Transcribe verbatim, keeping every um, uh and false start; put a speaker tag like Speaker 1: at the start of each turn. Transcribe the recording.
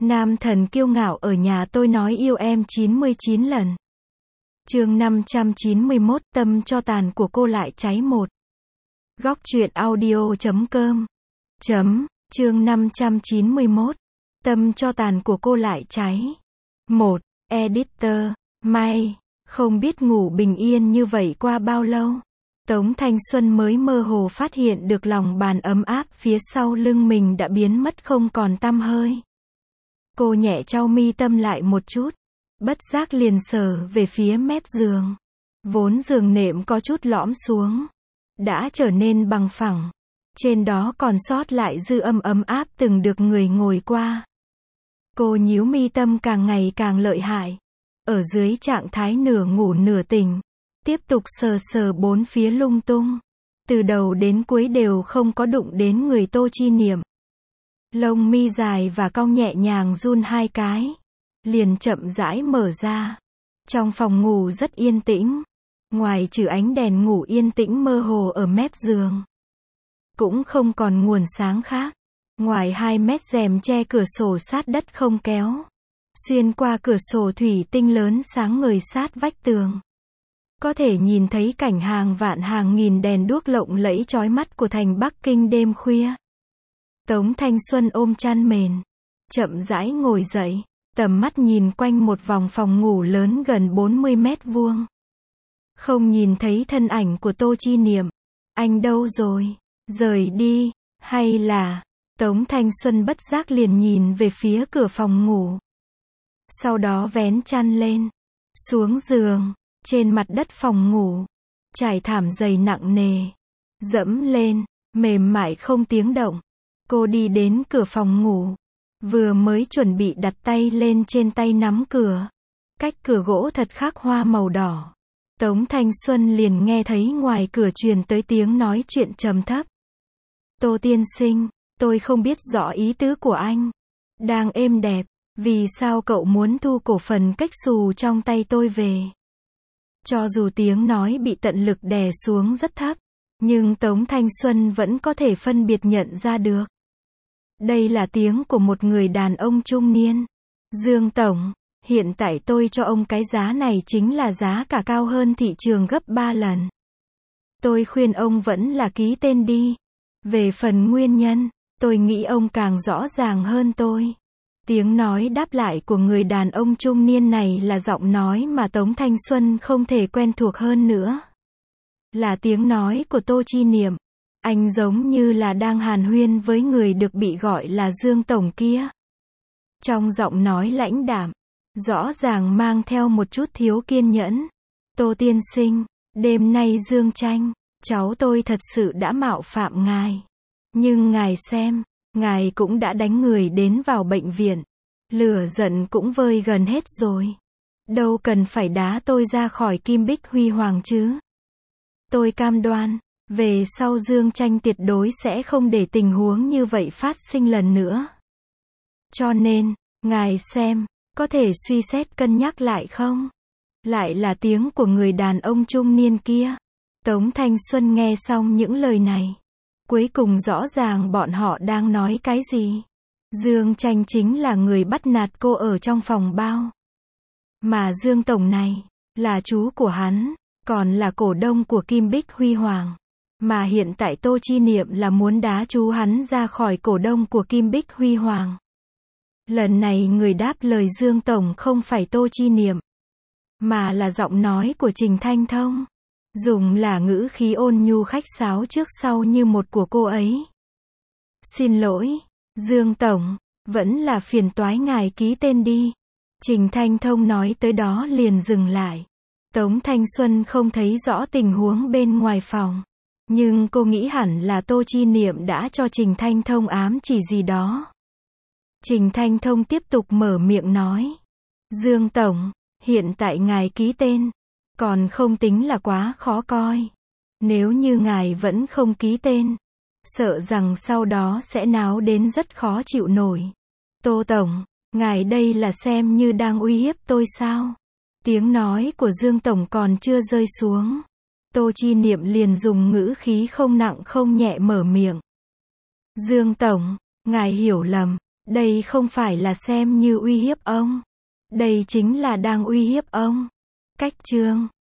Speaker 1: Nam thần kiêu ngạo ở nhà tôi nói yêu em chín mươi chín lần. Chương năm trăm chín mươi mốt, tâm cho tàn của cô lại cháy một. Góc truyện audio chấm com. Chấm, chương năm trăm chín mươi mốt. Tâm cho tàn của cô lại cháy. một. Editor, May, không biết ngủ bình yên như vậy qua bao lâu. Tống Thanh Xuân mới mơ hồ phát hiện được lòng bàn ấm áp phía sau lưng mình đã biến mất không còn tăm hơi. Cô nhẹ chau mi tâm lại một chút, bất giác liền sờ về phía mép giường. Vốn giường nệm có chút lõm xuống, đã trở nên bằng phẳng. Trên đó còn sót lại dư âm ấm áp từng được người ngồi qua. Cô nhíu mi tâm càng ngày càng lợi hại. Ở dưới trạng thái nửa ngủ nửa tỉnh, tiếp tục sờ sờ bốn phía lung tung. Từ đầu đến cuối đều không có đụng đến người Tô Chi Niệm. Lông mi dài và cong nhẹ nhàng run hai cái, liền chậm rãi mở ra. Trong phòng ngủ rất yên tĩnh, ngoài trừ ánh đèn ngủ yên tĩnh mơ hồ ở mép giường, cũng không còn nguồn sáng khác. Ngoài hai mét rèm che cửa sổ sát đất không kéo, xuyên qua cửa sổ thủy tinh lớn sáng ngời sát vách tường, có thể nhìn thấy cảnh hàng vạn hàng nghìn đèn đuốc lộng lẫy chói mắt của thành Bắc Kinh đêm khuya. Tống Thanh Xuân ôm chăn mền, chậm rãi ngồi dậy, tầm mắt nhìn quanh một vòng phòng ngủ lớn gần bốn mươi mét vuông. Không nhìn thấy thân ảnh của Tô Chi Niệm. Anh đâu rồi? Rời đi, hay là... Tống Thanh Xuân bất giác liền nhìn về phía cửa phòng ngủ. Sau đó vén chăn lên, xuống giường, trên mặt đất phòng ngủ, trải thảm dày nặng nề, dẫm lên, mềm mại không tiếng động. Cô đi đến cửa phòng ngủ, vừa mới chuẩn bị đặt tay lên trên tay nắm cửa. Cách cửa gỗ thật khắc hoa màu đỏ. Tống Thanh Xuân liền nghe thấy ngoài cửa truyền tới tiếng nói chuyện trầm thấp. Tô tiên sinh, tôi không biết rõ ý tứ của anh. Đang êm đẹp, vì sao cậu muốn thu cổ phần cách xù trong tay tôi về? Cho dù tiếng nói bị tận lực đè xuống rất thấp, nhưng Tống Thanh Xuân vẫn có thể phân biệt nhận ra được. Đây là tiếng của một người đàn ông trung niên. Dương Tổng, hiện tại tôi cho ông cái giá này chính là giá cả cao hơn thị trường gấp ba lần. Tôi khuyên ông vẫn là ký tên đi. Về phần nguyên nhân, tôi nghĩ ông càng rõ ràng hơn tôi. Tiếng nói đáp lại của người đàn ông trung niên này là giọng nói mà Tống Thanh Xuân không thể quen thuộc hơn nữa. Là tiếng nói của Tô Chi Niệm. Anh giống như là đang hàn huyên với người được bị gọi là Dương Tổng kia. Trong giọng nói lãnh đạm, rõ ràng mang theo một chút thiếu kiên nhẫn. Tô tiên sinh, đêm nay Dương Tranh, cháu tôi thật sự đã mạo phạm ngài. Nhưng ngài xem, ngài cũng đã đánh người đến vào bệnh viện. Lửa giận cũng vơi gần hết rồi. Đâu cần phải đá tôi ra khỏi Kim Bích Huy Hoàng chứ. Tôi cam đoan, về sau Dương Tranh tuyệt đối sẽ không để tình huống như vậy phát sinh lần nữa. Cho nên, ngài xem, có thể suy xét cân nhắc lại không? Lại là tiếng của người đàn ông trung niên kia. Tống Thanh Xuân nghe xong những lời này, cuối cùng rõ ràng bọn họ đang nói cái gì. Dương Tranh chính là người bắt nạt cô ở trong phòng bao. Mà Dương Tổng này, là chú của hắn, còn là cổ đông của Kim Bích Huy Hoàng. Mà hiện tại Tô Chi Niệm là muốn đá chú hắn ra khỏi cổ đông của Kim Bích Huy Hoàng. Lần này người đáp lời Dương Tổng không phải Tô Chi Niệm, mà là giọng nói của Trình Thanh Thông. Dùng là ngữ khí ôn nhu khách sáo trước sau như một của cô ấy. Xin lỗi, Dương Tổng, vẫn là phiền toái ngài ký tên đi. Trình Thanh Thông nói tới đó liền dừng lại. Tống Thanh Xuân không thấy rõ tình huống bên ngoài phòng, nhưng cô nghĩ hẳn là Tô Chi Niệm đã cho Trình Thanh Thông ám chỉ gì đó. Trình Thanh Thông tiếp tục mở miệng nói. Dương Tổng, hiện tại ngài ký tên, còn không tính là quá khó coi. Nếu như ngài vẫn không ký tên, sợ rằng sau đó sẽ náo đến rất khó chịu nổi. Tô Tổng, ngài đây là xem như đang uy hiếp tôi sao? Tiếng nói của Dương Tổng còn chưa rơi xuống, Tô Chi Niệm liền dùng ngữ khí không nặng không nhẹ mở miệng. Dương Tổng, ngài hiểu lầm, Đây không phải là xem như uy hiếp ông. Đây chính là đang uy hiếp ông. Cách chương